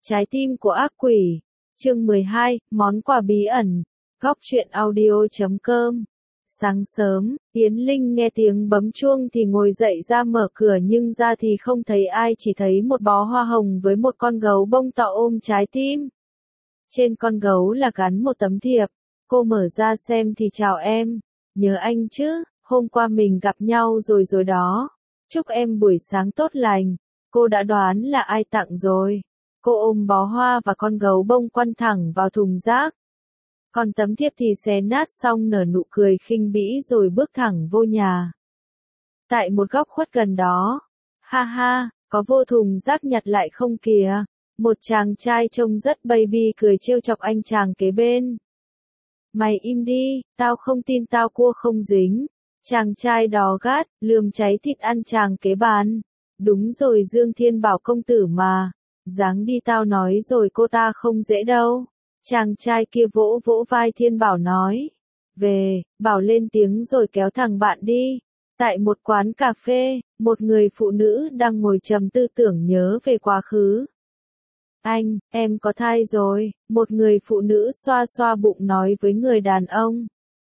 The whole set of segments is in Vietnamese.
Trái tim của ác quỷ. Chương 12, món quà bí ẩn. Góc truyện audio.com. Sáng sớm, Yến Linh nghe tiếng bấm chuông thì ngồi dậy ra mở cửa nhưng ra thì không thấy ai, chỉ thấy một bó hoa hồng với một con gấu bông to ôm trái tim. Trên con gấu là gắn một tấm thiệp. Cô mở ra xem thì chào em. Nhớ anh chứ, hôm qua mình gặp nhau rồi đó. Chúc em buổi sáng tốt lành. Cô đã đoán là ai tặng rồi. Cô ôm bó hoa và con gấu bông quăng thẳng vào thùng rác. Còn tấm thiệp thì xé nát xong nở nụ cười khinh bỉ rồi bước thẳng vô nhà. Tại một góc khuất gần đó, ha ha, có vô thùng rác nhặt lại không kìa. Một chàng trai trông rất baby cười trêu chọc anh chàng kế bên. Mày im đi, tao không tin tao cua không dính. Chàng trai đó gắt, lườm cháy thịt ăn chàng kế bàn. Đúng rồi, Dương Thiên Bảo công tử mà. Dáng đi, tao nói rồi, cô ta không dễ đâu. Chàng trai kia vỗ vỗ vai Thiên Bảo nói. Về, Bảo lên tiếng rồi kéo thằng bạn đi. Tại một quán cà phê, một người phụ nữ đang ngồi trầm tư tưởng nhớ về quá khứ. Anh, em có thai rồi, một người phụ nữ xoa xoa bụng nói với người đàn ông.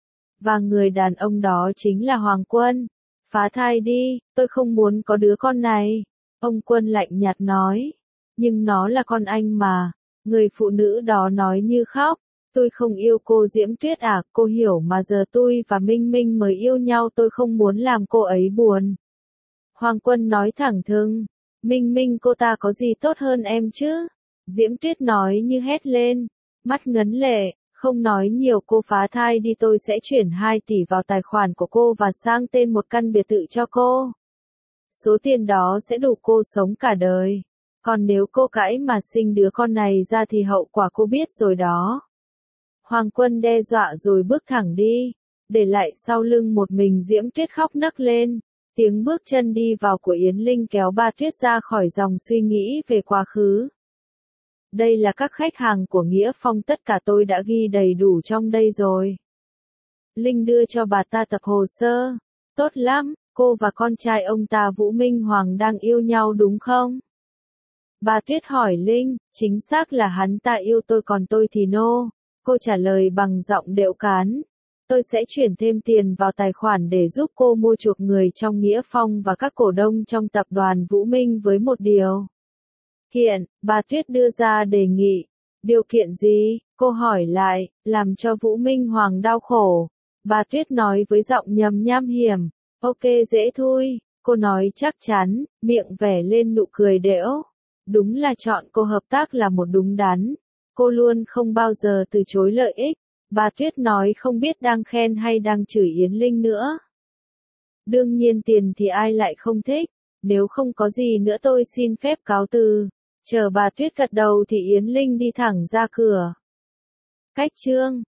Và người đàn ông đó chính là Hoàng Quân. Phá thai đi, tôi không muốn có đứa con này. Ông Quân lạnh nhạt nói. Nhưng nó là con anh mà. Người phụ nữ đó nói như khóc. Tôi không yêu cô Diễm Tuyết à, cô hiểu mà, giờ tôi và Minh Minh mới yêu nhau, tôi không muốn làm cô ấy buồn. Hoàng Quân nói thẳng thừng. Minh Minh cô ta có gì tốt hơn em chứ? Diễm Tuyết nói như hét lên. Mắt ngấn lệ, không nói nhiều, cô phá thai đi, tôi sẽ chuyển 2 tỷ vào tài khoản của cô và sang tên một căn biệt thự cho cô. Số tiền đó sẽ đủ cô sống cả đời. Còn nếu cô cãi mà sinh đứa con này ra thì hậu quả cô biết rồi đó. Hoàng Quân đe dọa rồi bước thẳng đi. Để lại sau lưng một mình Diễm Tuyết khóc nấc lên. Tiếng bước chân đi vào của Yến Linh kéo bà Tuyết ra khỏi dòng suy nghĩ về quá khứ. Đây là các khách hàng của Nghĩa Phong, tất cả tôi đã ghi đầy đủ trong đây rồi. Linh đưa cho bà ta tập hồ sơ. Tốt lắm, cô và con trai ông ta Vũ Minh Hoàng đang yêu nhau đúng không? Bà Tuyết hỏi Linh, chính xác là hắn ta yêu tôi còn tôi thì no. Cô trả lời bằng giọng đệu cán. Tôi sẽ chuyển thêm tiền vào tài khoản để giúp cô mua chuộc người trong Nghĩa Phong và các cổ đông trong tập đoàn Vũ Minh với một điều kiện. Bà Tuyết đưa ra đề nghị. Điều kiện gì? Cô hỏi lại, làm cho Vũ Minh Hoàng đau khổ. Bà Tuyết nói với giọng nhầm nham hiểm. Ok, dễ thôi. Cô nói chắc chắn, miệng vẻ lên nụ cười đễu. Đúng là chọn cô hợp tác là một đúng đắn. Cô luôn không bao giờ từ chối lợi ích. Bà Tuyết nói không biết đang khen hay đang chửi Yến Linh nữa. Đương nhiên tiền thì ai lại không thích. Nếu không có gì nữa tôi xin phép cáo từ. Chờ bà Tuyết gật đầu thì Yến Linh đi thẳng ra cửa. Cách chương